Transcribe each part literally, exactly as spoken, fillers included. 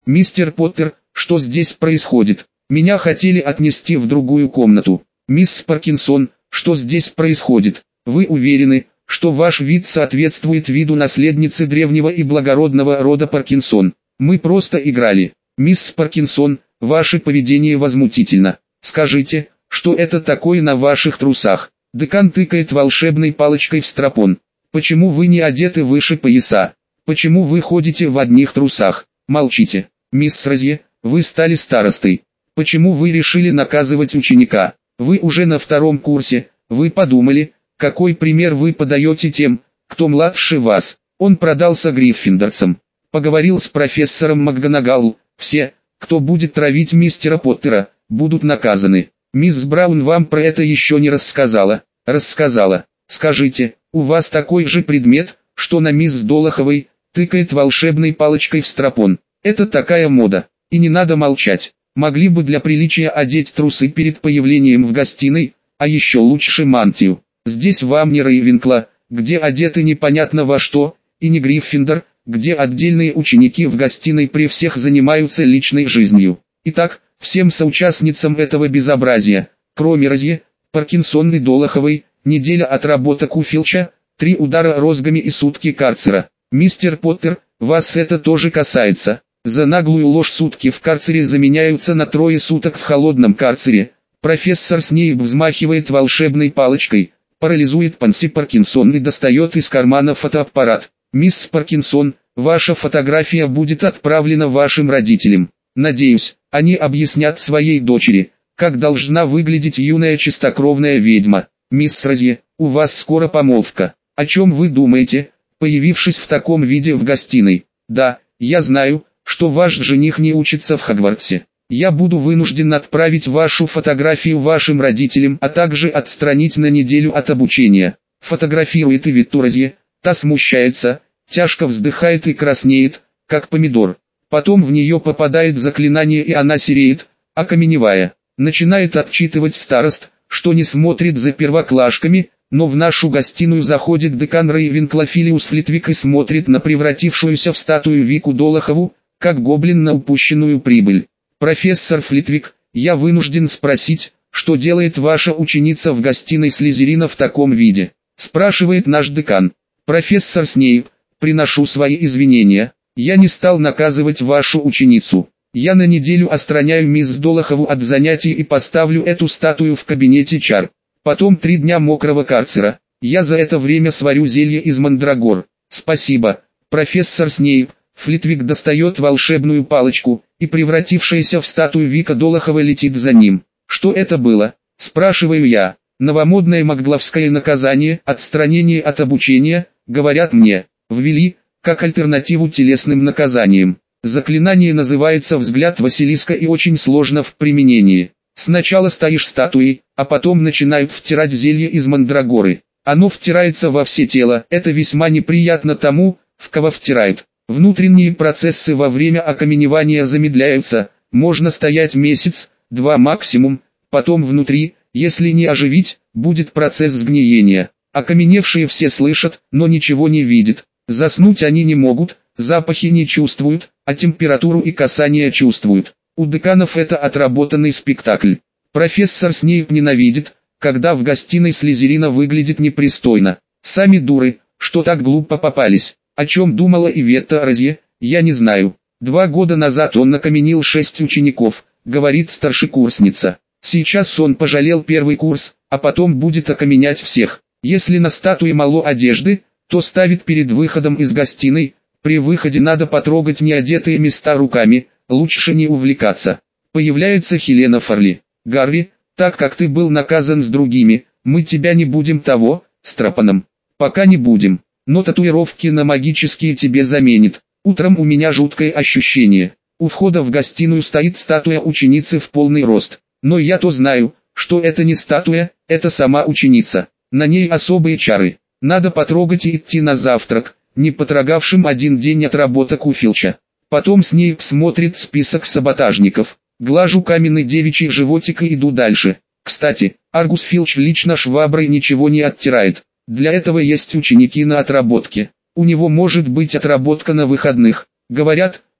Мистер Поттер, что здесь происходит? Меня хотели отнести в другую комнату. Мисс Паркинсон, что здесь происходит? Вы уверены, что ваш вид соответствует виду наследницы древнего и благородного рода Паркинсон? Мы просто играли. Мисс Паркинсон, ваше поведение возмутительно. Скажите, что это такое на ваших трусах? Декан тыкает волшебной палочкой в стропон. Почему вы не одеты выше пояса? Почему вы ходите в одних трусах? Молчите. Мисс Розье, вы стали старостой. Почему вы решили наказывать ученика? Вы уже на втором курсе, вы подумали, какой пример вы подаете тем, кто младше вас. Он продался гриффиндорцам. Поговорил с профессором МакГонагал. Все, кто будет травить мистера Поттера, будут наказаны. Мисс Браун вам про это еще не рассказала. Рассказала. Скажите, у вас такой же предмет, что на мисс Долоховой, тыкает волшебной палочкой в стропон. Это такая мода. И не надо молчать. Могли бы для приличия одеть трусы перед появлением в гостиной, а еще лучше мантию. Здесь вам не Рейвенкла, где одеты непонятно во что, и не Гриффиндор, где отдельные ученики в гостиной при всех занимаются личной жизнью. Итак, всем соучастницам этого безобразия, кроме Розье, Паркинсон и Долоховой, неделя отработок у Филча, три удара розгами и сутки карцера. Мистер Поттер, вас это тоже касается. За наглую ложь сутки в карцере заменяются на трое суток в холодном карцере. Профессор Снейп взмахивает волшебной палочкой, парализует Панси Паркинсон и достает из кармана фотоаппарат. Мисс Паркинсон, ваша фотография будет отправлена вашим родителям. Надеюсь, они объяснят своей дочери, как должна выглядеть юная чистокровная ведьма. Мисс Розье, у вас скоро помолвка. О чем вы думаете, появившись в таком виде в гостиной? Да, я знаю, что ваш жених не учится в Хогвартсе. Я буду вынужден отправить вашу фотографию вашим родителям, а также отстранить на неделю от обучения. Фотографирует и Витту Розье, та смущается, тяжко вздыхает и краснеет, как помидор. Потом в нее попадает заклинание и она сереет, окаменевая. Начинает отчитывать старост, что не смотрит за первоклашками, но в нашу гостиную заходит декан Рейвенкла Филиус Флитвик и смотрит на превратившуюся в статую Вику Долохову, как гоблин на упущенную прибыль. «Профессор Флитвик, я вынужден спросить, что делает ваша ученица в гостиной Слизерина в таком виде?» – спрашивает наш декан. «Профессор Снейп, приношу свои извинения, я не стал наказывать вашу ученицу. Я на неделю отстраняю мисс Долохову от занятий и поставлю эту статую в кабинете чар. Потом три дня мокрого карцера. Я за это время сварю зелье из мандрагор. Спасибо, профессор Снейп». Флитвик достает волшебную палочку, и превратившаяся в статую Вика Долохова летит за ним. «Что это было?» – спрашиваю я. «Новомодное магловское наказание, отстранение от обучения, говорят мне, ввели, как альтернативу телесным наказаниям. Заклинание называется «Взгляд Василиска» и очень сложно в применении. Сначала стоишь статуей, а потом начинают втирать зелье из мандрагоры. Оно втирается во все тело, это весьма неприятно тому, в кого втирают. Внутренние процессы во время окаменевания замедляются, можно стоять месяц, два максимум, потом внутри, если не оживить, будет процесс сгниения. Окаменевшие все слышат, но ничего не видят. Заснуть они не могут, запахи не чувствуют, а температуру и касание чувствуют. У деканов это отработанный спектакль. Профессор Снейп ненавидит, когда в гостиной Слизерина выглядит непристойно. Сами дуры, что так глупо попались. О чем думала Иветта Розье, я не знаю. Два года назад он накаменил шесть учеников, говорит старшекурсница. Сейчас он пожалел первый курс, а потом будет окаменять всех. Если на статуе мало одежды, то ставит перед выходом из гостиной. При выходе надо потрогать неодетые места руками, лучше не увлекаться. Появляется Хелена Фарли. «Гарри, так как ты был наказан с другими, мы тебя не будем того, стропаном. Пока не будем. Но татуировки на магические тебе заменит. Утром у меня жуткое ощущение. У входа в гостиную стоит статуя ученицы в полный рост. Но я-то знаю, что это не статуя, это сама ученица. На ней особые чары. Надо потрогать и идти на завтрак, не потрогавшим один день отработок у Филча. Потом Снейп смотрит список саботажников. Глажу каменный девичий животик и иду дальше. Кстати, Аргус Филч лично шваброй ничего не оттирает. Для этого есть ученики на отработке. У него может быть отработка на выходных. Говорят,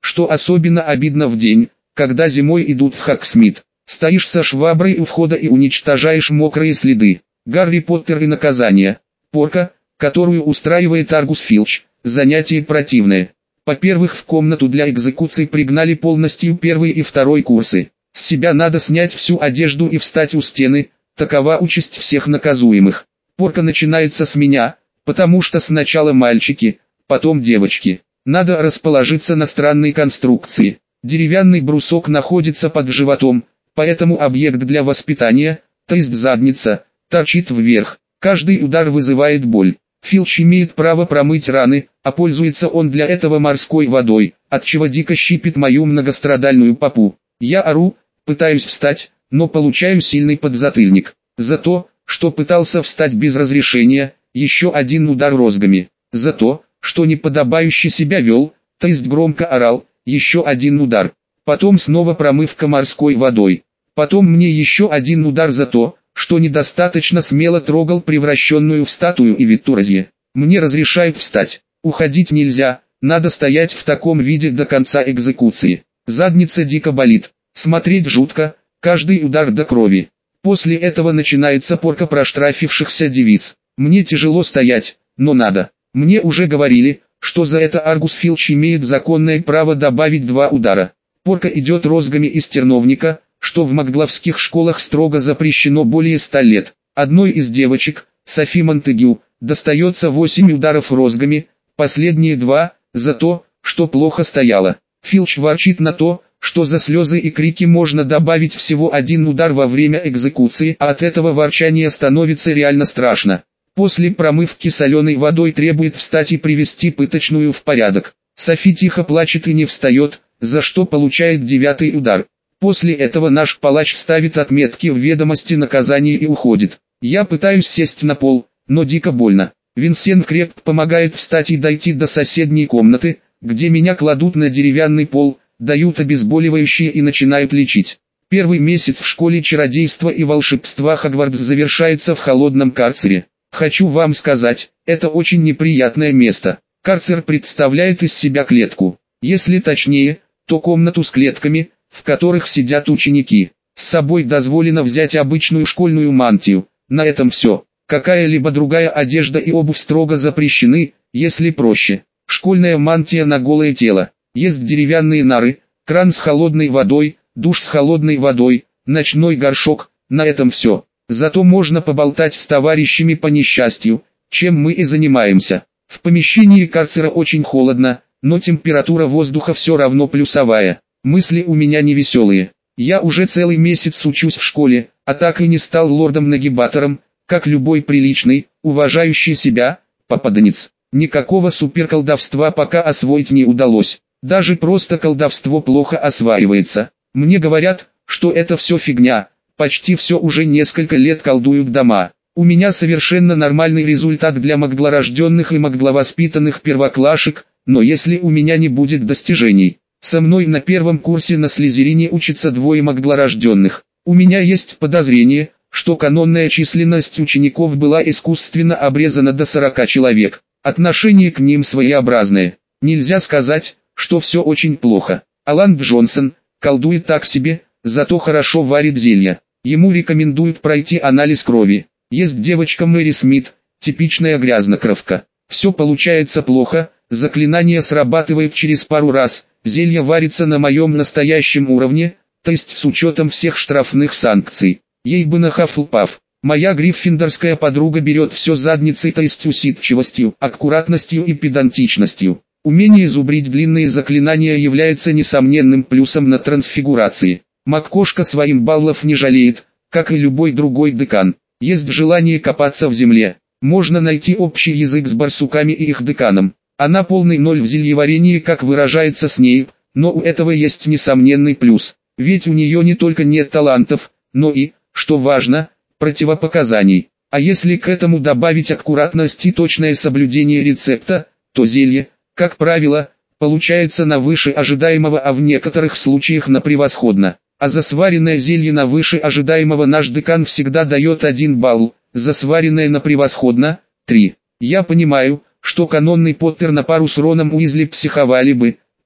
что особенно обидно в день, когда зимой идут в Хогсмит. Стоишь со шваброй у входа и уничтожаешь мокрые следы. Гарри Поттер и наказание. Порка, которую устраивает Аргус Филч, занятие противное. Во-первых, в комнату для экзекуции пригнали полностью первый и второй курсы. С себя надо снять всю одежду и встать у стены, такова участь всех наказуемых. Порка начинается с меня, потому что сначала мальчики, потом девочки. Надо расположиться на странной конструкции. Деревянный брусок находится под животом, поэтому объект для воспитания, то есть задница, торчит вверх. Каждый удар вызывает боль. Филч имеет право промыть раны, а пользуется он для этого морской водой, отчего дико щипит мою многострадальную попу. Я ору, пытаюсь встать, но получаю сильный подзатыльник. За то, что пытался встать без разрешения, еще один удар розгами. За то, что неподобающе себя вел, то есть громко орал, еще один удар. Потом снова промывка морской водой. Потом мне еще один удар за то, что недостаточно смело трогал превращенную в статую и Виттуразье. Мне разрешают встать. Уходить нельзя, надо стоять в таком виде до конца экзекуции. Задница дико болит. Смотреть жутко, каждый удар до крови. После этого начинается порка проштрафившихся девиц. Мне тяжело стоять, но надо. Мне уже говорили, что за это Аргус Филч имеет законное право добавить два удара. Порка идет розгами из терновника, что в магловских школах строго запрещено более ста лет. Одной из девочек, Софи Монтегю, достается восемь ударов розгами, последние два, за то, что плохо стояла. Филч ворчит на то, что за слезы и крики можно добавить всего один удар во время экзекуции, а от этого ворчания становится реально страшно. После промывки соленой водой требует встать и привести пыточную в порядок. Софи тихо плачет и не встает, за что получает девятый удар. После этого наш палач ставит отметки в ведомости наказания и уходит. Я пытаюсь сесть на пол, но дико больно. Винсент крепко помогает встать и дойти до соседней комнаты, где меня кладут на деревянный пол, дают обезболивающие и начинают лечить. Первый месяц в школе чародейства и волшебства Хогвартс завершается в холодном карцере. Хочу вам сказать, это очень неприятное место. Карцер представляет из себя клетку. Если точнее, то комнату с клетками, в которых сидят ученики. С собой дозволено взять обычную школьную мантию. На этом все. Какая-либо другая одежда и обувь строго запрещены, если проще. Школьная мантия на голое тело. Есть деревянные нары, кран с холодной водой, душ с холодной водой, ночной горшок. На этом все. Зато можно поболтать с товарищами по несчастью, чем мы и занимаемся. В помещении карцера очень холодно, но температура воздуха все равно плюсовая. Мысли у меня не веселые. Я уже целый месяц учусь в школе, а так и не стал лордом-нагибатором, как любой приличный, уважающий себя, попаданец. Никакого суперколдовства пока освоить не удалось. Даже просто колдовство плохо осваивается. Мне говорят, что это все фигня. Почти все уже несколько лет колдуют дома. У меня совершенно нормальный результат для маглорожденных и магловоспитанных первоклашек, но если у меня не будет достижений. Со мной на первом курсе на Слизерине учатся двое маглорожденных. У меня есть подозрение, что канонная численность учеников была искусственно обрезана до сорока человек. Отношение к ним своеобразное. Нельзя сказать, что все очень плохо. Алан Джонсон колдует так себе, зато хорошо варит зелья. Ему рекомендуют пройти анализ крови. Есть девочка Мэри Смит, типичная грязнокровка. Все получается плохо, заклинание срабатывает через пару раз, зелье варится на моем настоящем уровне, то есть с учетом всех штрафных санкций. Ей бы на Хафлпаф. Моя гриффиндорская подруга берет все задницей, то есть усидчивостью, аккуратностью и педантичностью. Умение зубрить длинные заклинания является несомненным плюсом на трансфигурации. Маккошка своим баллов не жалеет, как и любой другой декан. Есть желание копаться в земле. Можно найти общий язык с барсуками и их деканом. Она полный ноль в зельеварении, как выражается Снейп, но у этого есть несомненный плюс. Ведь у нее не только нет талантов, но и, что важно, противопоказаний. А если к этому добавить аккуратность и точное соблюдение рецепта, то зелье, как правило, получается на выше ожидаемого, а в некоторых случаях на превосходно. А за сваренное зелье на выше ожидаемого наш декан всегда дает один балл, за сваренное на превосходно – три. Я понимаю, что канонный Поттер на пару с Роном Уизли психовали бы,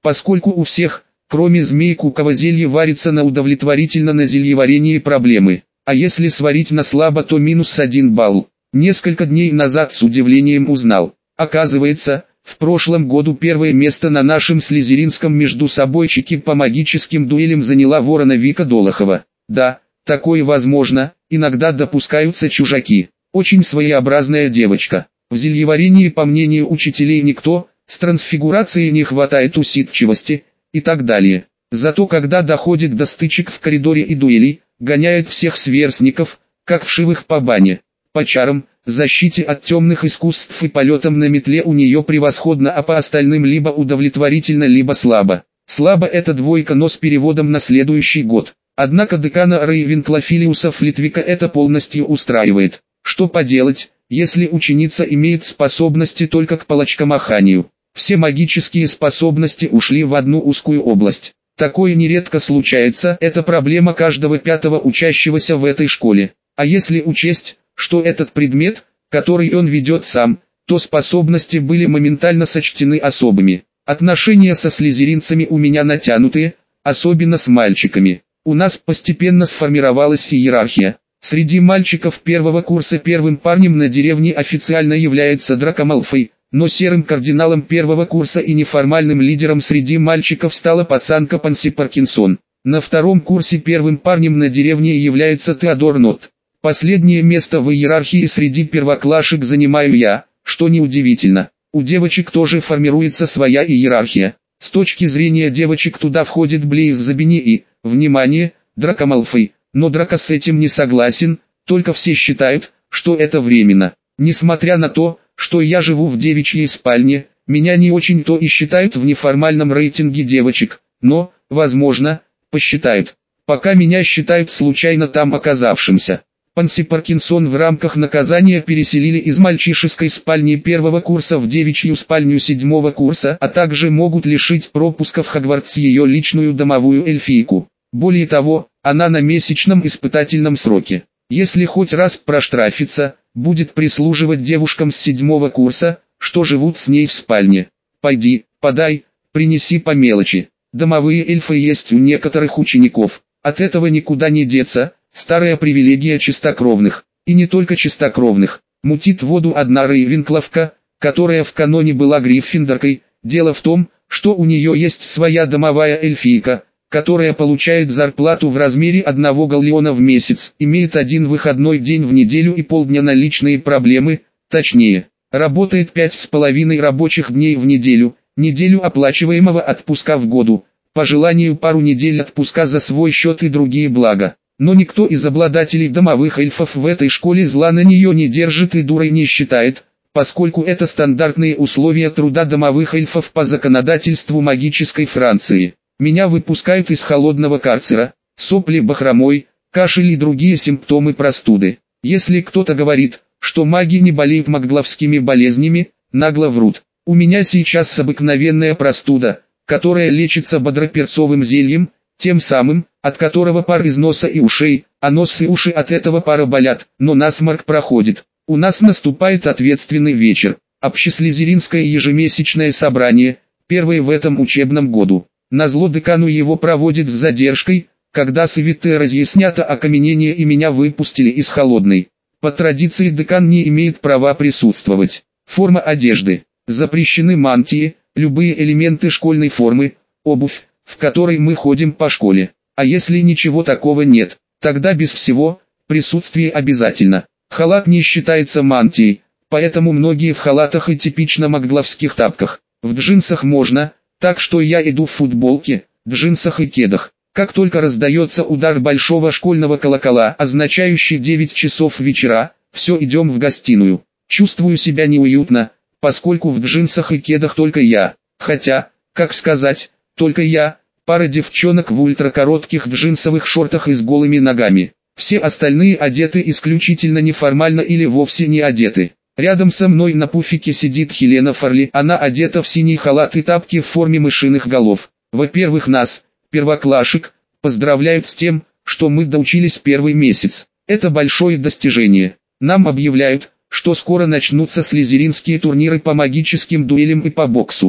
поскольку у всех, кроме змей-кукова, зелье варится на удовлетворительно на зельеварении проблемы. А если сварить на слабо, то минус один балл. Несколько дней назад с удивлением узнал. Оказывается, в прошлом году первое место на нашем слизеринском междусобойчике по магическим дуэлям заняла ворона Вика Долохова. Да, такое возможно, иногда допускаются чужаки. Очень своеобразная девочка. В зельеварении, по мнению учителей, никто, с трансфигурацией не хватает усидчивости и так далее. Зато когда доходит до стычек в коридоре и дуэлей, гоняет всех сверстников, как вшивых по бане. По чарам, защите от темных искусств и полетам на метле у нее превосходно, а по остальным либо удовлетворительно, либо слабо. Слабо это двойка, но с переводом на следующий год. Однако декана Рейвенкла Филиуса Флитвика это полностью устраивает. Что поделать, если ученица имеет способности только к палочкомаханию? Все магические способности ушли в одну узкую область. Такое нередко случается, это проблема каждого пятого учащегося в этой школе. А если учесть, что этот предмет, который он ведет сам, то способности были моментально сочтены особыми. Отношения со слизеринцами у меня натянутые, особенно с мальчиками. У нас постепенно сформировалась иерархия. Среди мальчиков первого курса первым парнем на деревне официально является Драко Малфой, но серым кардиналом первого курса и неформальным лидером среди мальчиков стала пацанка Панси Паркинсон. На втором курсе первым парнем на деревне является Теодор Нот. Последнее место в иерархии среди первоклашек занимаю я, что неудивительно. У девочек тоже формируется своя иерархия. С точки зрения девочек туда входит Блейз Забини и, внимание, Драко Малфой. Но Драко с этим не согласен, только все считают, что это временно. Несмотря на то, что я живу в девичьей спальне, меня не очень-то и считают в неформальном рейтинге девочек, но, возможно, посчитают. Пока меня считают случайно там оказавшимся. Панси Паркинсон в рамках наказания переселили из мальчишеской спальни первого курса в девичью спальню седьмого курса, а также могут лишить пропуска в Хогвартс ее личную домовую эльфийку. Более того, она на месячном испытательном сроке. Если хоть раз проштрафится, будет прислуживать девушкам с седьмого курса, что живут с ней в спальне. Пойди, подай, принеси по мелочи. Домовые эльфы есть у некоторых учеников. От этого никуда не деться, старая привилегия чистокровных. И не только чистокровных. Мутит воду одна Рейвенкловка, которая в каноне была Гриффиндоркой. Дело в том, что у нее есть своя домовая эльфийка, которая получает зарплату в размере одного галлеона в месяц, имеет один выходной день в неделю и полдня на личные проблемы, точнее, работает пять с половиной рабочих дней в неделю, неделю оплачиваемого отпуска в году, по желанию пару недель отпуска за свой счет и другие блага. Но никто из обладателей домовых эльфов в этой школе зла на нее не держит и дурой не считает, поскольку это стандартные условия труда домовых эльфов по законодательству магической Франции. Меня выпускают из холодного карцера, сопли бахромой, кашель и другие симптомы простуды. Если кто-то говорит, что маги не болеют магловскими болезнями, нагло врут. У меня сейчас обыкновенная простуда, которая лечится бодроперцовым зельем, тем самым, от которого пар из носа и ушей, а нос и уши от этого пара болят, но насморк проходит. У нас наступает ответственный вечер, общеслизеринское ежемесячное собрание, первое в этом учебном году. Назло декану его проводят с задержкой, когда советы разъяснят окаменение и меня выпустили из холодной. По традиции декан не имеет права присутствовать. Форма одежды. Запрещены мантии, любые элементы школьной формы, обувь, в которой мы ходим по школе. А если ничего такого нет, тогда без всего, присутствие обязательно. Халат не считается мантией, поэтому многие в халатах и типично магловских тапках. В джинсах можно, так что я иду в футболке, джинсах и кедах. Как только раздается удар большого школьного колокола, означающий девять часов вечера, все, идем в гостиную. Чувствую себя неуютно, поскольку в джинсах и кедах только я. Хотя, как сказать, только я, пара девчонок в ультракоротких джинсовых шортах и с голыми ногами. Все остальные одеты исключительно неформально или вовсе не одеты. Рядом со мной на пуфике сидит Хелена Фарли, она одета в синий халат и тапки в форме мышиных голов. Во-первых, нас, первоклашек, поздравляют с тем, что мы доучились первый месяц. Это большое достижение. Нам объявляют, что скоро начнутся слизеринские турниры по магическим дуэлям и по боксу.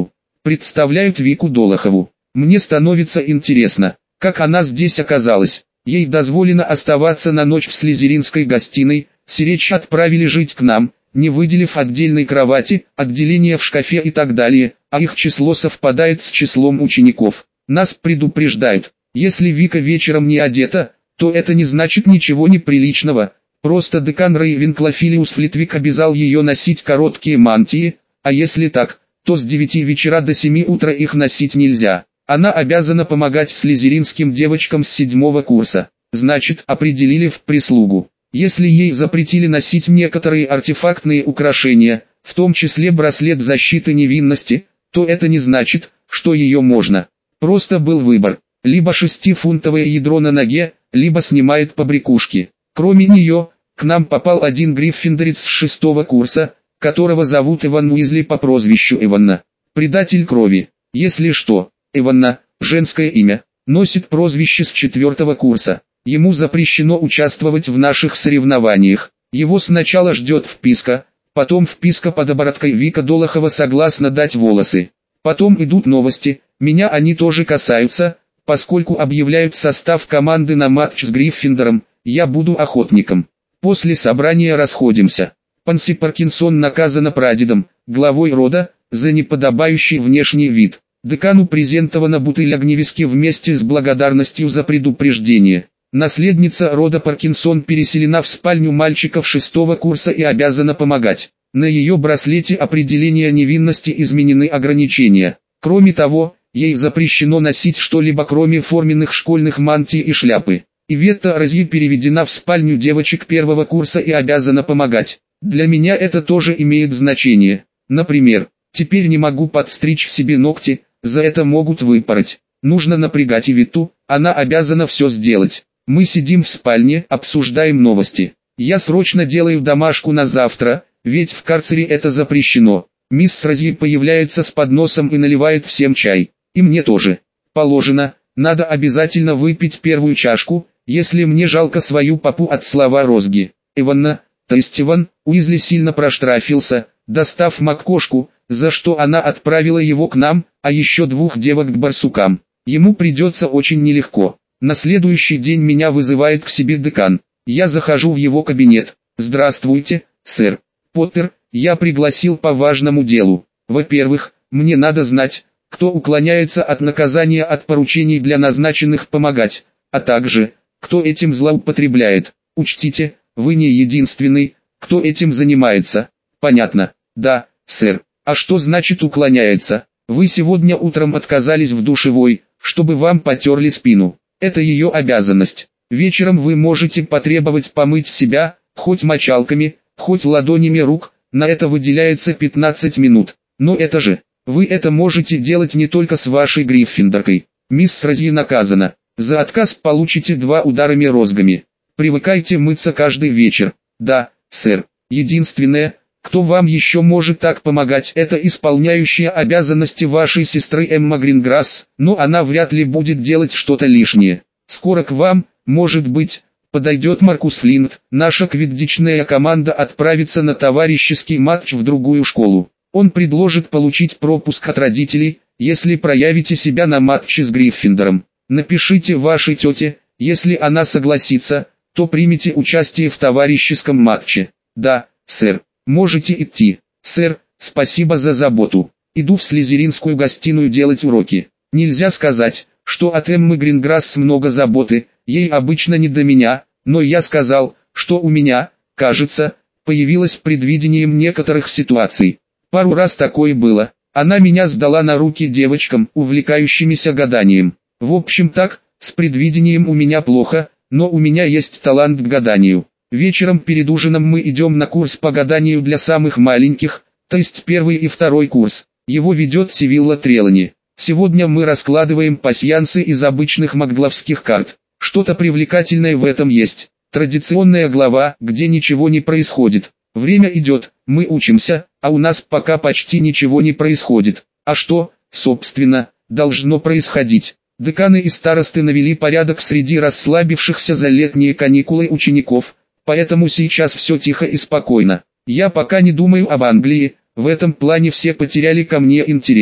Представляют Вику Долохову. Мне становится интересно, как она здесь оказалась. Ей дозволено оставаться на ночь в слизеринской гостиной, сиречь отправили жить к нам, не выделив отдельной кровати, отделения в шкафе и так далее, а их число совпадает с числом учеников. Нас предупреждают, если Вика вечером не одета, то это не значит ничего неприличного, просто декан Рейвенкло Филиус Флитвик обязал ее носить короткие мантии, а если так, то с девяти вечера до семи утра их носить нельзя. Она обязана помогать слизеринским девочкам с седьмого курса, значит, определили в прислугу. Если ей запретили носить некоторые артефактные украшения, в том числе браслет защиты невинности, то это не значит, что ее можно. Просто был выбор, либо шестифунтовое ядро на ноге, либо снимает побрякушки. Кроме нее, к нам попал один гриффиндорец с шестого курса, которого зовут Иван Уизли по прозвищу Иванна. Предатель крови. Если что, Иванна, женское имя, носит прозвище с четвертого курса. Ему запрещено участвовать в наших соревнованиях. Его сначала ждет вписка, потом вписка под обороткой Вика Долохова согласна дать волосы. Потом идут новости, меня они тоже касаются, поскольку объявляют состав команды на матч с Гриффиндором, я буду охотником. После собрания расходимся. Панси Паркинсон наказана прадедом, главой рода, за неподобающий внешний вид. Декану презентована бутыль огневиски вместе с благодарностью за предупреждение. Наследница рода Паркинсон переселена в спальню мальчиков шестого курса и обязана помогать. На ее браслете определения невинности изменены ограничения. Кроме того, ей запрещено носить что-либо кроме форменных школьных мантий и шляпы. Иветта Розье переведена в спальню девочек первого курса и обязана помогать. Для меня это тоже имеет значение. Например, теперь не могу подстричь себе ногти, за это могут выпороть. Нужно напрягать Иветту, она обязана все сделать. Мы сидим в спальне, обсуждаем новости. Я срочно делаю домашку на завтра, ведь в карцере это запрещено. Мисс Розье появляется с подносом и наливает всем чай. И мне тоже. Положено, надо обязательно выпить первую чашку, если мне жалко свою папу от слова розги. Иванна, то есть Иван, Уизли сильно проштрафился, достав маккошку, за что она отправила его к нам, а еще двух девок к барсукам. Ему придется очень нелегко. На следующий день меня вызывает к себе декан. Я захожу в его кабинет. «Здравствуйте, сэр Поттер, я пригласил по важному делу. Во-первых, мне надо знать, кто уклоняется от наказания от поручений для назначенных помогать, а также, кто этим злоупотребляет. Учтите, вы не единственный, кто этим занимается». «Понятно, да, сэр. А что значит уклоняется? Вы сегодня утром отказались в душевой, чтобы вам потерли спину. Это ее обязанность. Вечером вы можете потребовать помыть себя, хоть мочалками, хоть ладонями рук, на это выделяется пятнадцать минут. Но это же, вы это можете делать не только с вашей гриффиндоркой. Мисс Розье наказана. За отказ получите два ударами розгами. Привыкайте мыться каждый вечер. Да, сэр. Единственное, кто вам еще может так помогать, это исполняющая обязанности вашей сестры Эмма Гринграсс, но она вряд ли будет делать что-то лишнее. Скоро к вам, может быть, подойдет Маркус Флинт. Наша квиддичная команда отправится на товарищеский матч в другую школу. Он предложит получить пропуск от родителей, если проявите себя на матче с Гриффиндором. Напишите вашей тете, если она согласится, то примите участие в товарищеском матче. Да, сэр. Можете идти. Сэр, спасибо за заботу. Иду в слизеринскую гостиную делать уроки. Нельзя сказать, что от Эммы Гринграсс много заботы, ей обычно не до меня, но я сказал, что у меня, кажется, появилось предвидением некоторых ситуаций. Пару раз такое было. Она меня сдала на руки девочкам, увлекающимися гаданием. В общем так, с предвидением у меня плохо, но у меня есть талант к гаданию. Вечером перед ужином мы идем на курс по гаданию для самых маленьких, то есть первый и второй курс. Его ведет Сивилла Трелани. Сегодня мы раскладываем пасьянсы из обычных магловских карт. Что-то привлекательное в этом есть. Традиционная глава, где ничего не происходит. Время идет, мы учимся, а у нас пока почти ничего не происходит. А что, собственно, должно происходить? Деканы и старосты навели порядок среди расслабившихся за летние каникулы учеников. Поэтому сейчас все тихо и спокойно. Я пока не думаю об Англии, в этом плане все потеряли ко мне интерес.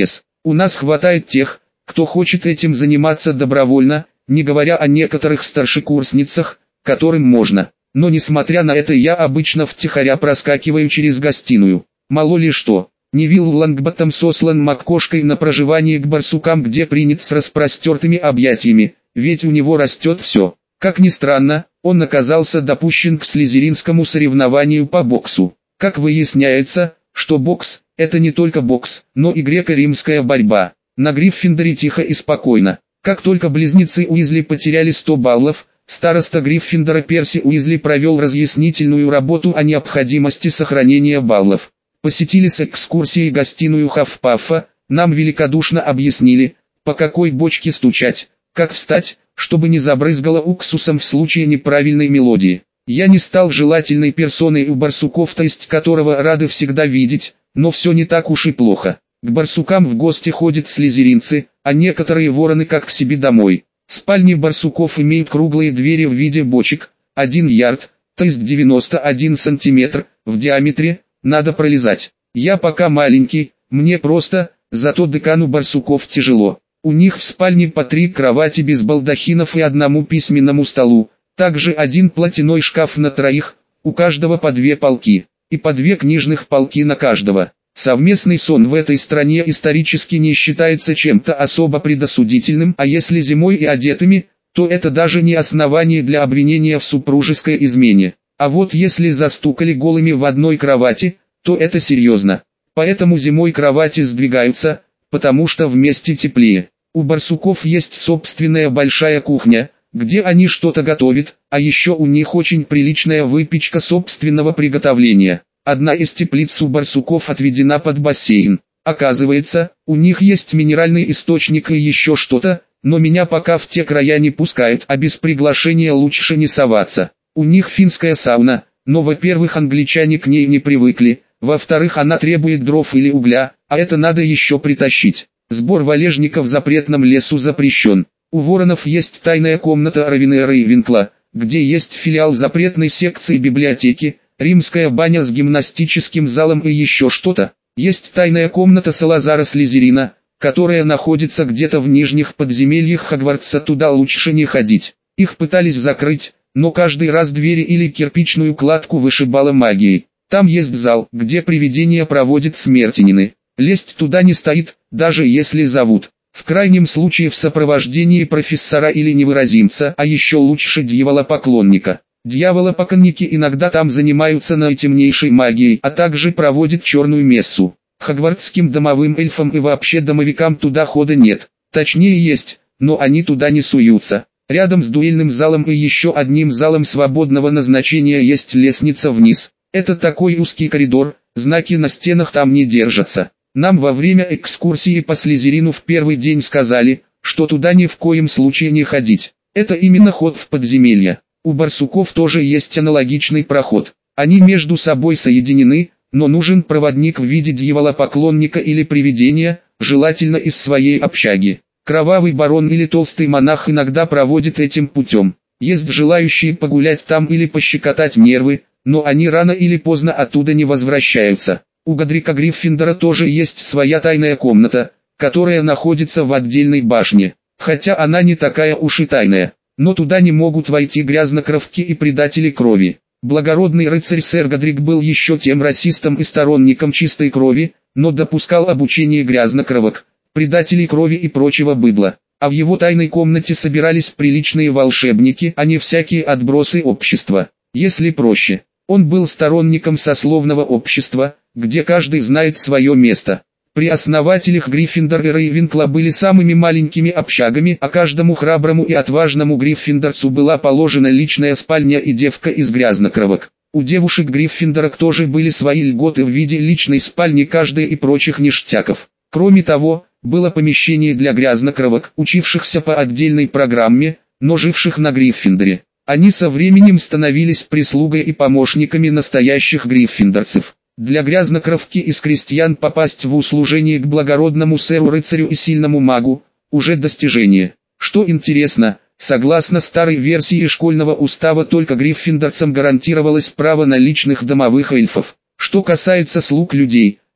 У нас хватает тех, кто хочет этим заниматься добровольно, не говоря о некоторых старшекурсницах, которым можно. Но несмотря на это я обычно втихаря проскакиваю через гостиную. Мало ли что. Невилл Лонгботтом сослан маккошкой на проживание к барсукам, где принят с распростертыми объятиями, ведь у него растет все. Как ни странно, он оказался допущен к слизеринскому соревнованию по боксу. Как выясняется, что бокс – это не только бокс, но и греко-римская борьба. На Гриффиндоре тихо и спокойно. Как только близнецы Уизли потеряли сто баллов, староста Гриффиндора Перси Уизли провел разъяснительную работу о необходимости сохранения баллов. Посетили с экскурсией гостиную Хаффпаффа, нам великодушно объяснили, по какой бочке стучать, как встать, чтобы не забрызгало уксусом в случае неправильной мелодии. Я не стал желательной персоной у барсуков, тесть которого рады всегда видеть, но все не так уж и плохо. К барсукам в гости ходят слизеринцы, а некоторые вороны как к себе домой. Спальни барсуков имеют круглые двери в виде бочек, один ярд, то есть девяносто один сантиметр, в диаметре, надо пролезать. Я пока маленький, мне просто, зато декану барсуков тяжело. У них в спальне по три кровати без балдахинов и одному письменному столу, также один платяной шкаф на троих, у каждого по две полки, и по две книжных полки на каждого. Совместный сон в этой стране исторически не считается чем-то особо предосудительным, а если зимой и одетыми, то это даже не основание для обвинения в супружеской измене. А вот если застукали голыми в одной кровати, то это серьезно. Поэтому зимой кровати сдвигаются, потому что вместе теплее. У барсуков есть собственная большая кухня, где они что-то готовят, а еще у них очень приличная выпечка собственного приготовления. Одна из теплиц у барсуков отведена под бассейн. Оказывается, у них есть минеральный источник и еще что-то, но меня пока в те края не пускают, а без приглашения лучше не соваться. У них финская сауна, но во-первых англичане к ней не привыкли, во-вторых она требует дров или угля, а это надо еще притащить. Сбор валежника в запретном лесу запрещен. У воронов есть тайная комната Равина Рейвенкла, где есть филиал запретной секции библиотеки, римская баня с гимнастическим залом и еще что-то. Есть тайная комната Салазара Слизерина, которая находится где-то в нижних подземельях Хогвартса, туда лучше не ходить. Их пытались закрыть, но каждый раз двери или кирпичную кладку вышибало магией. Там есть зал, где привидения проводят смертенины. Лезть туда не стоит, даже если зовут. В крайнем случае в сопровождении профессора или невыразимца, а еще лучше дьявола-поклонника. Дьяволопоклонники иногда там занимаются наитемнейшей магией, а также проводят черную мессу. Хогвартским домовым эльфам и вообще домовикам туда хода нет. Точнее есть, но они туда не суются. Рядом с дуэльным залом и еще одним залом свободного назначения есть лестница вниз. Это такой узкий коридор, знаки на стенах там не держатся. Нам во время экскурсии по Слизерину в первый день сказали, что туда ни в коем случае не ходить. Это именно ход в подземелье. У барсуков тоже есть аналогичный проход. Они между собой соединены, но нужен проводник в виде дьявола-поклонника или привидения, желательно из своей общаги. Кровавый барон или толстый монах иногда проводят этим путем. Есть желающие погулять там или пощекотать нервы, но они рано или поздно оттуда не возвращаются. У Годрика Гриффиндора тоже есть своя тайная комната, которая находится в отдельной башне, хотя она не такая уж и тайная. Но туда не могут войти грязнокровки и предатели крови. Благородный рыцарь сэр Годрик был еще тем расистом и сторонником чистой крови, но допускал обучение грязнокровок, предателей крови и прочего быдла. А в его тайной комнате собирались приличные волшебники, а не всякие отбросы общества. Если проще, он был сторонником сословного общества, где каждый знает свое место. При основателях Гриффиндор и Рейвенкла были самыми маленькими общагами, а каждому храброму и отважному гриффиндорцу была положена личная спальня и девка из грязнокровок. У девушек Гриффиндора тоже были свои льготы в виде личной спальни каждой и прочих ништяков. Кроме того, было помещение для грязнокровок, учившихся по отдельной программе, но живших на Гриффиндоре. Они со временем становились прислугой и помощниками настоящих гриффиндорцев. Для грязнокровки из крестьян попасть в услужение к благородному сэру-рыцарю и сильному магу – уже достижение. Что интересно, согласно старой версии школьного устава только гриффиндорцам гарантировалось право на личных домовых эльфов. Что касается слуг людей,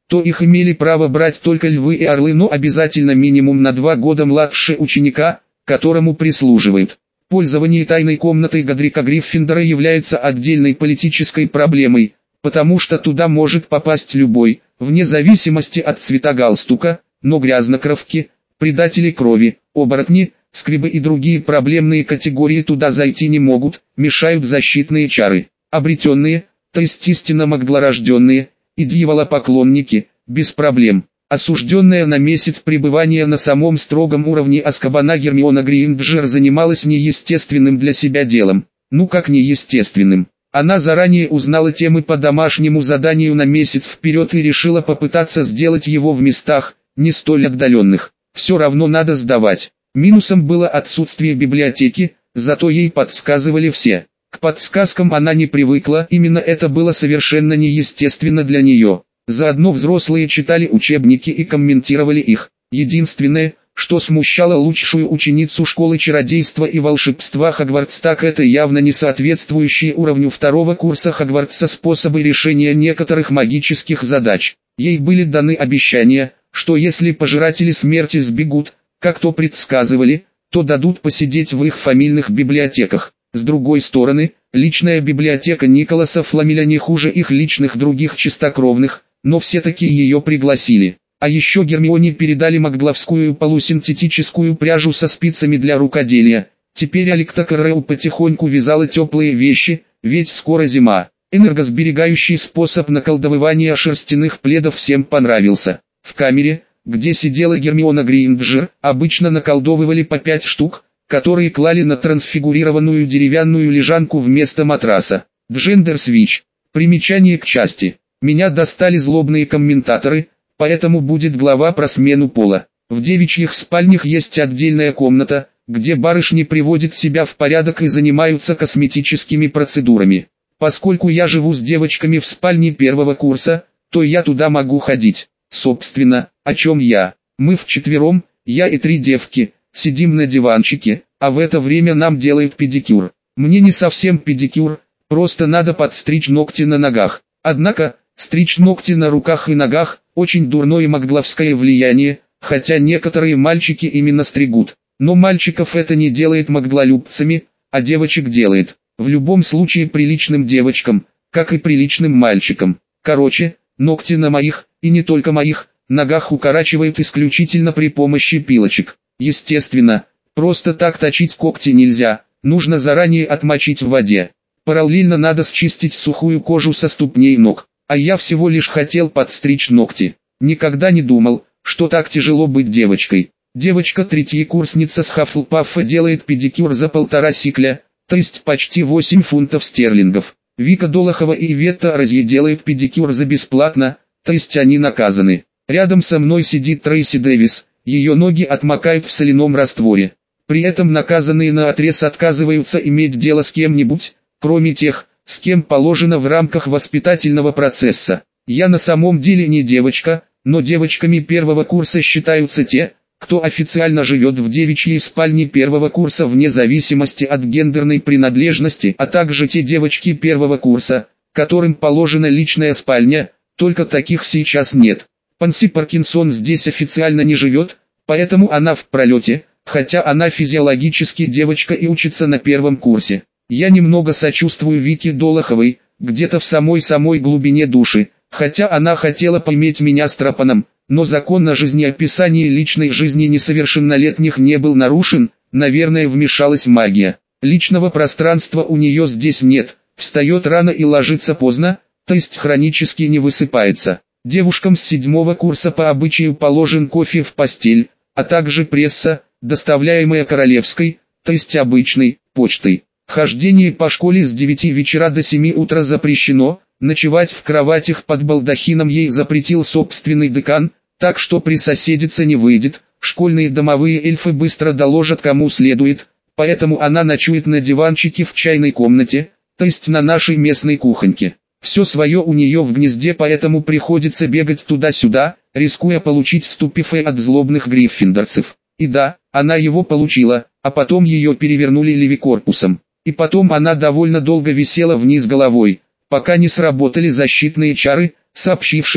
то их имели право брать только львы и орлы, но обязательно минимум на два года младше ученика, которому прислуживают. Пользование тайной комнатой Годрика Гриффиндора является отдельной политической проблемой, потому что туда может попасть любой, вне зависимости от цвета галстука, но грязнокровки, предатели крови, оборотни, скрибы и другие проблемные категории туда зайти не могут, мешают защитные чары. Обретенные, то есть истинно маглорожденные, и дьяволопоклонники, без проблем. Осужденная на месяц пребывания на самом строгом уровне Азкабана Гермиона Грейнджер занималась неестественным для себя делом. Ну как неестественным? Она заранее узнала темы по домашнему заданию на месяц вперед и решила попытаться сделать его в местах, не столь отдаленных. Все равно надо сдавать. Минусом было отсутствие библиотеки, зато ей подсказывали все. К подсказкам она не привыкла, именно это было совершенно неестественно для нее. Заодно взрослые читали учебники и комментировали их. Единственное, что смущало лучшую ученицу школы чародейства и волшебства Хогвартс, так это явно не соответствующие уровню второго курса Хогвартса способы решения некоторых магических задач. Ей были даны обещания, что если пожиратели смерти сбегут, как то предсказывали, то дадут посидеть в их фамильных библиотеках. С другой стороны, личная библиотека Николаса Фламеля не хуже их личных других чистокровных, но все-таки ее пригласили. А еще Гермионе передали магловскую полусинтетическую пряжу со спицами для рукоделия. Теперь Аликта Карреу потихоньку вязала теплые вещи, ведь скоро зима. Энергосберегающий способ наколдовывания шерстяных пледов всем понравился. В камере, где сидела Гермиона Грейнджер, обычно наколдовывали по пять штук, которые клали на трансфигурированную деревянную лежанку вместо матраса. Джендер Свич. Примечание к части. Меня достали злобные комментаторы, поэтому будет глава про смену пола. В девичьих спальнях есть отдельная комната, где барышни приводят себя в порядок и занимаются косметическими процедурами. Поскольку я живу с девочками в спальне первого курса, то я туда могу ходить. Собственно, о чем я? Мы вчетвером, я и три девки, сидим на диванчике, а в это время нам делают педикюр. Мне не совсем педикюр, просто надо подстричь ногти на ногах. Однако, стричь ногти на руках и ногах – очень дурное магловское влияние, хотя некоторые мальчики именно стригут. Но мальчиков это не делает маглолюбцами, а девочек делает. В любом случае приличным девочкам, как и приличным мальчикам. Короче, ногти на моих, и не только моих, ногах укорачивают исключительно при помощи пилочек. Естественно, просто так точить когти нельзя, нужно заранее отмочить в воде. Параллельно надо счистить сухую кожу со ступней ног. А я всего лишь хотел подстричь ногти. Никогда не думал, что так тяжело быть девочкой. Девочка-третьекурсница с Хаффлпаффа делает педикюр за полтора сикля, то есть почти восемь фунтов стерлингов. Вика Долохова и Ветта Розье делают педикюр за бесплатно, то есть они наказаны. Рядом со мной сидит Трейси Дэвис, ее ноги отмокают в соляном растворе. При этом наказанные наотрез отказываются иметь дело с кем-нибудь, кроме тех, с кем положено в рамках воспитательного процесса. Я на самом деле не девочка, но девочками первого курса считаются те, кто официально живет в девичьей спальне первого курса вне зависимости от гендерной принадлежности, а также те девочки первого курса, которым положена личная спальня, только таких сейчас нет. Панси Паркинсон здесь официально не живет, поэтому она в пролете, хотя она физиологически девочка и учится на первом курсе. Я немного сочувствую Вике Долоховой, где-то в самой-самой глубине души, хотя она хотела поиметь меня стропаном, но закон о жизнеописании личной жизни несовершеннолетних не был нарушен, наверное вмешалась магия. Личного пространства у нее здесь нет, встает рано и ложится поздно, то есть хронически не высыпается. Девушкам с седьмого курса по обычаю положен кофе в постель, а также пресса, доставляемая королевской, то есть обычной, почтой. Хождение по школе с девяти вечера до семи утра запрещено, ночевать в кроватях под балдахином ей запретил собственный декан, так что присоседиться не выйдет, школьные домовые эльфы быстро доложат кому следует, поэтому она ночует на диванчике в чайной комнате, то есть на нашей местной кухоньке. Все свое у нее в гнезде, поэтому приходится бегать туда-сюда, рискуя получить ступифе от злобных гриффиндорцев. И да, она его получила, а потом ее перевернули левикорпусом. И потом она довольно долго висела вниз головой, пока не сработали защитные чары, сообщившие,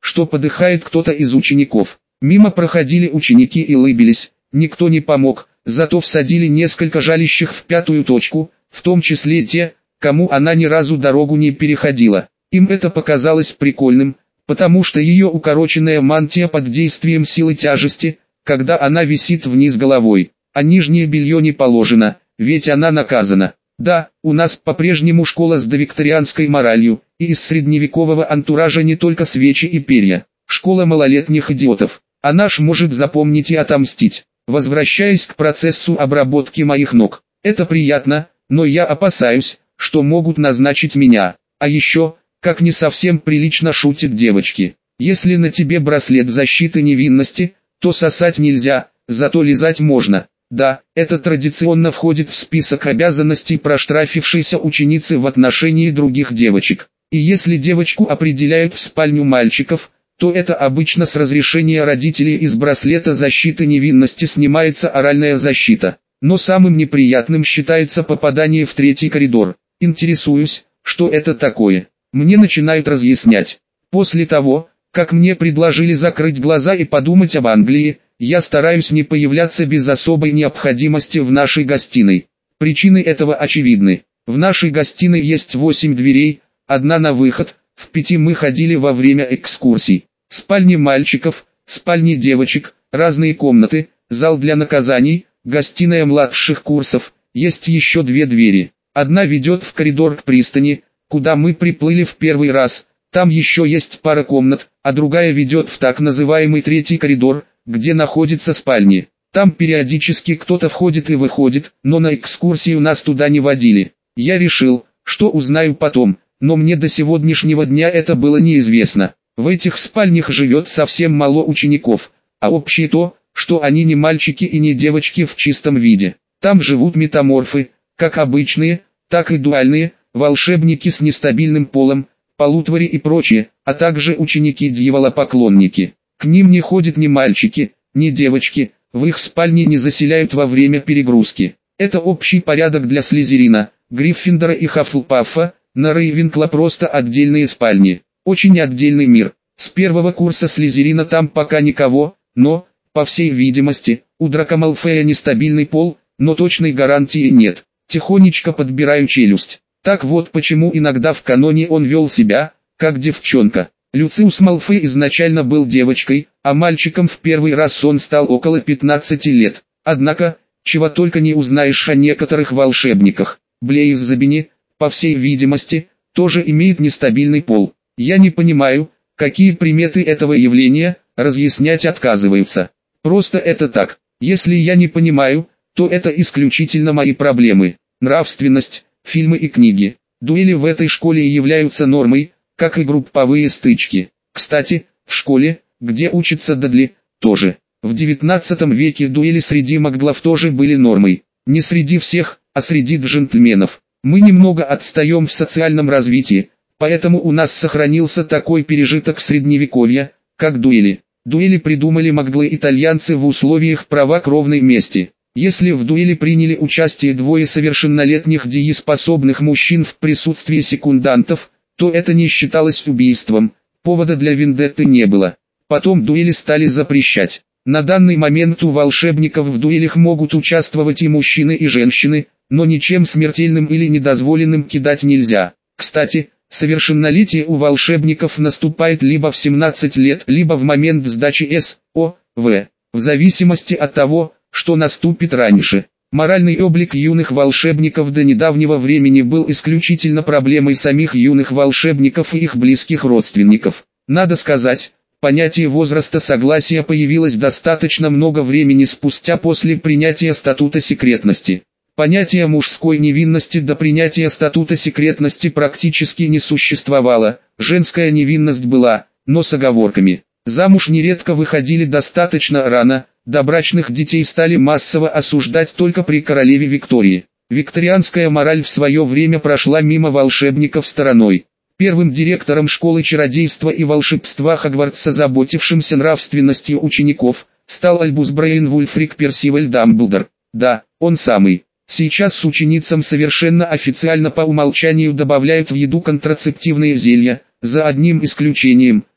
что подыхает кто-то из учеников. Мимо проходили ученики и улыбились, никто не помог, зато всадили несколько жалящих в пятую точку, в том числе те, кому она ни разу дорогу не переходила. Им это показалось прикольным, потому что ее укороченная мантия под действием силы тяжести, когда она висит вниз головой, а нижнее белье не положено, ведь она наказана. Да, у нас по-прежнему школа с довикторианской моралью, и из средневекового антуража не только свечи и перья. Школа малолетних идиотов. А наш может запомнить и отомстить. Возвращаясь к процессу обработки моих ног. Это приятно, но я опасаюсь, что могут назначить меня. А еще, как не совсем прилично шутят девочки. Если на тебе браслет защиты невинности, то сосать нельзя, зато лизать можно. Да, это традиционно входит в список обязанностей проштрафившейся ученицы в отношении других девочек. И если девочку определяют в спальню мальчиков, то это обычно с разрешения родителей из браслета защиты невинности снимается оральная защита. Но самым неприятным считается попадание в третий коридор. Интересуюсь, что это такое. Мне начинают разъяснять. После того, как мне предложили закрыть глаза и подумать об Англии, я стараюсь не появляться без особой необходимости в нашей гостиной. Причины этого очевидны. В нашей гостиной есть восемь дверей, одна на выход, в пяти мы ходили во время экскурсий. Спальни мальчиков, спальни девочек, разные комнаты, зал для наказаний, гостиная младших курсов, есть еще две двери. Одна ведет в коридор к пристани, куда мы приплыли в первый раз, там еще есть пара комнат, а другая ведет в так называемый третий коридор, где находятся спальни. Там периодически кто-то входит и выходит, но на экскурсию нас туда не водили. Я решил, что узнаю потом, но мне до сегодняшнего дня это было неизвестно. В этих спальнях живет совсем мало учеников, а общее то, что они не мальчики и не девочки в чистом виде. Там живут метаморфы, как обычные, так и дуальные, волшебники с нестабильным полом, полутвари и прочее, а также ученики-дьяволопоклонники. К ним не ходят ни мальчики, ни девочки, в их спальни не заселяют во время перегрузки. Это общий порядок для Слизерина, Гриффиндора и Хаффлпаффа, на Рейвенкла просто отдельные спальни. Очень отдельный мир. С первого курса Слизерина там пока никого, но, по всей видимости, у Драко Малфоя нестабильный пол, но точной гарантии нет. Тихонечко подбираю челюсть. Так вот почему иногда в каноне он вел себя, как девчонка. Люциус Малфой изначально был девочкой, а мальчиком в первый раз он стал около пятнадцати лет. Однако, чего только не узнаешь о некоторых волшебниках. Блейз Забини, по всей видимости, тоже имеет нестабильный пол. Я не понимаю, какие приметы этого явления, разъяснять отказываются. Просто это так. Если я не понимаю, то это исключительно мои проблемы. Нравственность, фильмы и книги. Дуэли в этой школе являются нормой, как и групповые стычки. Кстати, в школе, где учится Дадли, тоже. В девятнадцатом веке дуэли среди маглов тоже были нормой. Не среди всех, а среди джентльменов. Мы немного отстаем в социальном развитии, поэтому у нас сохранился такой пережиток средневековья, как дуэли. Дуэли придумали маглы-итальянцы в условиях права кровной мести. Если в дуэли приняли участие двое совершеннолетних дееспособных мужчин в присутствии секундантов, то это не считалось убийством, повода для вендетты не было. Потом дуэли стали запрещать. На данный момент у волшебников в дуэлях могут участвовать и мужчины, и женщины, но ничем смертельным или недозволенным кидать нельзя. Кстати, совершеннолетие у волшебников наступает либо в семнадцать лет, либо в момент сдачи эс о вэ, в зависимости от того, что наступит раньше. Моральный облик юных волшебников до недавнего времени был исключительно проблемой самих юных волшебников и их близких родственников. Надо сказать, понятие возраста согласия появилось достаточно много времени спустя после принятия статута секретности. Понятие мужской невинности до принятия статута секретности практически не существовало, женская невинность была, но с оговорками. Замуж нередко выходили достаточно рано, добрачных детей стали массово осуждать только при королеве Виктории. Викторианская мораль в свое время прошла мимо волшебников стороной. Первым директором школы чародейства и волшебства Хогвартса, заботившимся нравственностью учеников, стал Альбус Брейн Вульфрик Персиваль Дамблдор. Да, он самый. Сейчас ученицам совершенно официально по умолчанию добавляют в еду контрацептивные зелья, за одним исключением.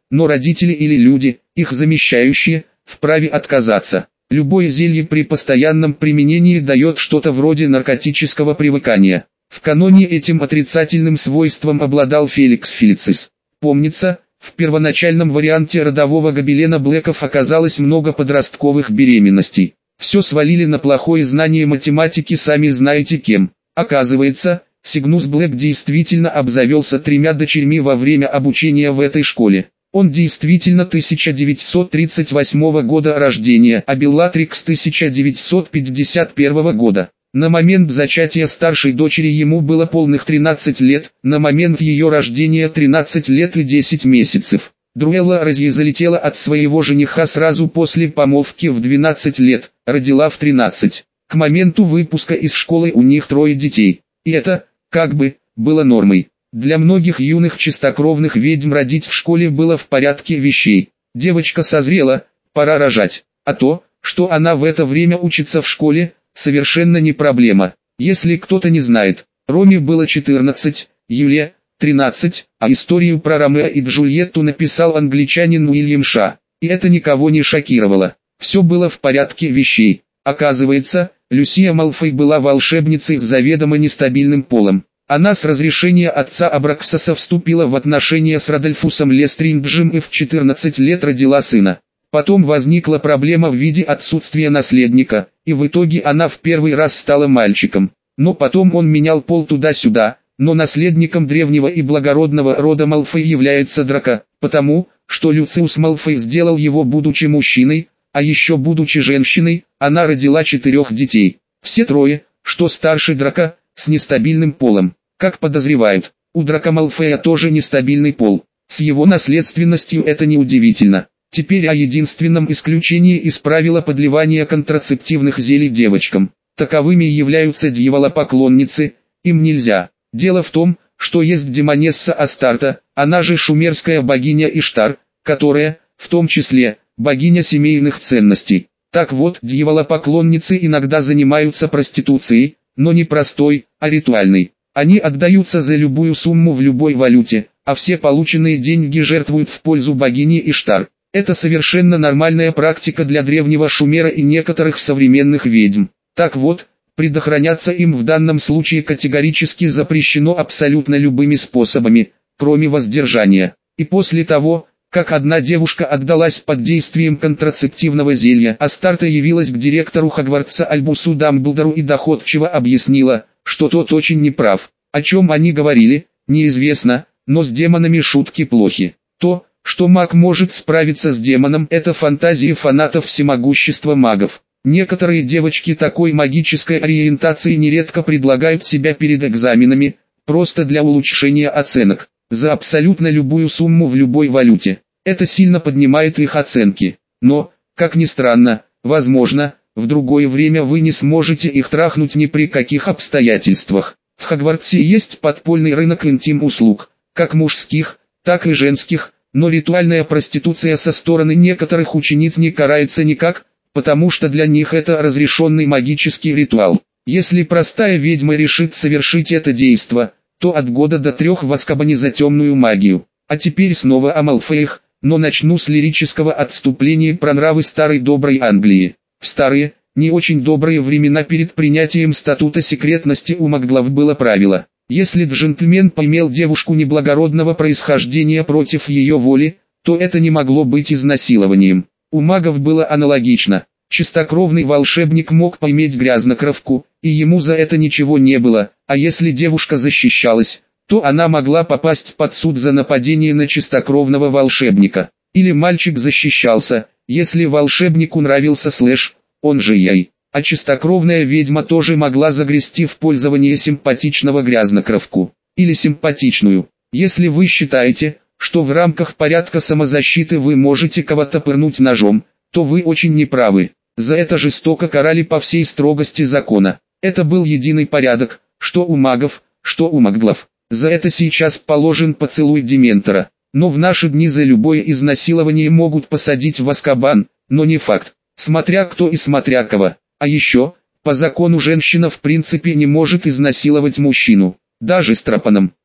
но родители или люди, их замещающие, вправе отказаться. Любое зелье при постоянном применении дает что-то вроде наркотического привыкания. В каноне этим отрицательным свойством обладал Феликс Фелицис. Помнится, в первоначальном варианте родового гобелена Блэков оказалось много подростковых беременностей. Все свалили на плохое знание математики, сами знаете кем. Оказывается, Сигнус Блэк действительно обзавелся тремя дочерьми во время обучения в этой школе. Он действительно тысяча девятьсот тридцать восьмого года рождения, а Беллатрикс тысяча девятьсот пятьдесят первого года. На момент зачатия старшей дочери ему было полных тринадцать лет, на момент ее рождения тринадцать лет и десять месяцев. Друэлла Розье залетела от своего жениха сразу после помолвки в двенадцать лет, родила в тринадцать. К моменту выпуска из школы у них трое детей. И это, как бы, было нормой. Для многих юных чистокровных ведьм родить в школе было в порядке вещей. Девочка созрела, пора рожать. А то, что она в это время учится в школе, совершенно не проблема. Если кто-то не знает, Роме было четырнадцать, Юле тринадцать, а историю про Ромео и Джульетту написал англичанин Уильям Ша. И это никого не шокировало. Все было в порядке вещей. Оказывается, Люсия Малфой была волшебницей с заведомо нестабильным полом. Она с разрешения отца Абраксаса вступила в отношения с Родольфусом Лестринджем и в четырнадцать лет родила сына. Потом возникла проблема в виде отсутствия наследника, и в итоге она в первый раз стала мальчиком. Но потом он менял пол туда-сюда, но наследником древнего и благородного рода Малфой является Драко, потому, что Люциус Малфой сделал его будучи мужчиной, а еще будучи женщиной, она родила четырех детей. Все трое, что старше Драко, с нестабильным полом. Как подозревают, у Драко Малфоя тоже нестабильный пол. С его наследственностью это неудивительно. Теперь о единственном исключении из правила подливания контрацептивных зелий девочкам. Таковыми являются дьяволопоклонницы, им нельзя. Дело в том, что есть демонесса Астарта, она же шумерская богиня Иштар, которая, в том числе, богиня семейных ценностей. Так вот, дьяволопоклонницы иногда занимаются проституцией, но не простой, а ритуальной. Они отдаются за любую сумму в любой валюте, а все полученные деньги жертвуют в пользу богини Иштар. Это совершенно нормальная практика для древнего Шумера и некоторых современных ведьм. Так вот, предохраняться им в данном случае категорически запрещено абсолютно любыми способами, кроме воздержания. И после того, как одна девушка отдалась под действием контрацептивного зелья, Астарта явилась к директору Хогвартса Альбусу Дамблдору и доходчиво объяснила, что тот очень неправ. О чем они говорили, неизвестно, но с демонами шутки плохи. То, что маг может справиться с демоном, это фантазии фанатов всемогущества магов. Некоторые девочки такой магической ориентации нередко предлагают себя перед экзаменами, просто для улучшения оценок, за абсолютно любую сумму в любой валюте. Это сильно поднимает их оценки. Но, как ни странно, возможно, в другое время вы не сможете их трахнуть ни при каких обстоятельствах. В Хогвартсе есть подпольный рынок интим-услуг, как мужских, так и женских, но ритуальная проституция со стороны некоторых учениц не карается никак, потому что для них это разрешенный магический ритуал. Если простая ведьма решит совершить это действо, то от года до трех в Азкабане за темную магию. А теперь снова о Малфоях, но начну с лирического отступления про нравы старой доброй Англии. В старые, не очень добрые времена перед принятием статута секретности у маглов было правило: если джентльмен поимел девушку неблагородного происхождения против ее воли, то это не могло быть изнасилованием. У магов было аналогично. Чистокровный волшебник мог поиметь грязнокровку, и ему за это ничего не было, а если девушка защищалась, то она могла попасть под суд за нападение на чистокровного волшебника. Или мальчик защищался, если волшебнику нравился слэш, он же яй. А чистокровная ведьма тоже могла загрести в пользование симпатичного грязнокровку. Или симпатичную. Если вы считаете, что в рамках порядка самозащиты вы можете кого-то пырнуть ножом, то вы очень неправы. За это жестоко карали по всей строгости закона. Это был единый порядок, что у магов, что у маглов. За это сейчас положен поцелуй Дементора. Но в наши дни за любое изнасилование могут посадить в Азкабан, но не факт. Смотря кто и смотря кого. А еще, по закону женщина в принципе не может изнасиловать мужчину, даже с тропаном.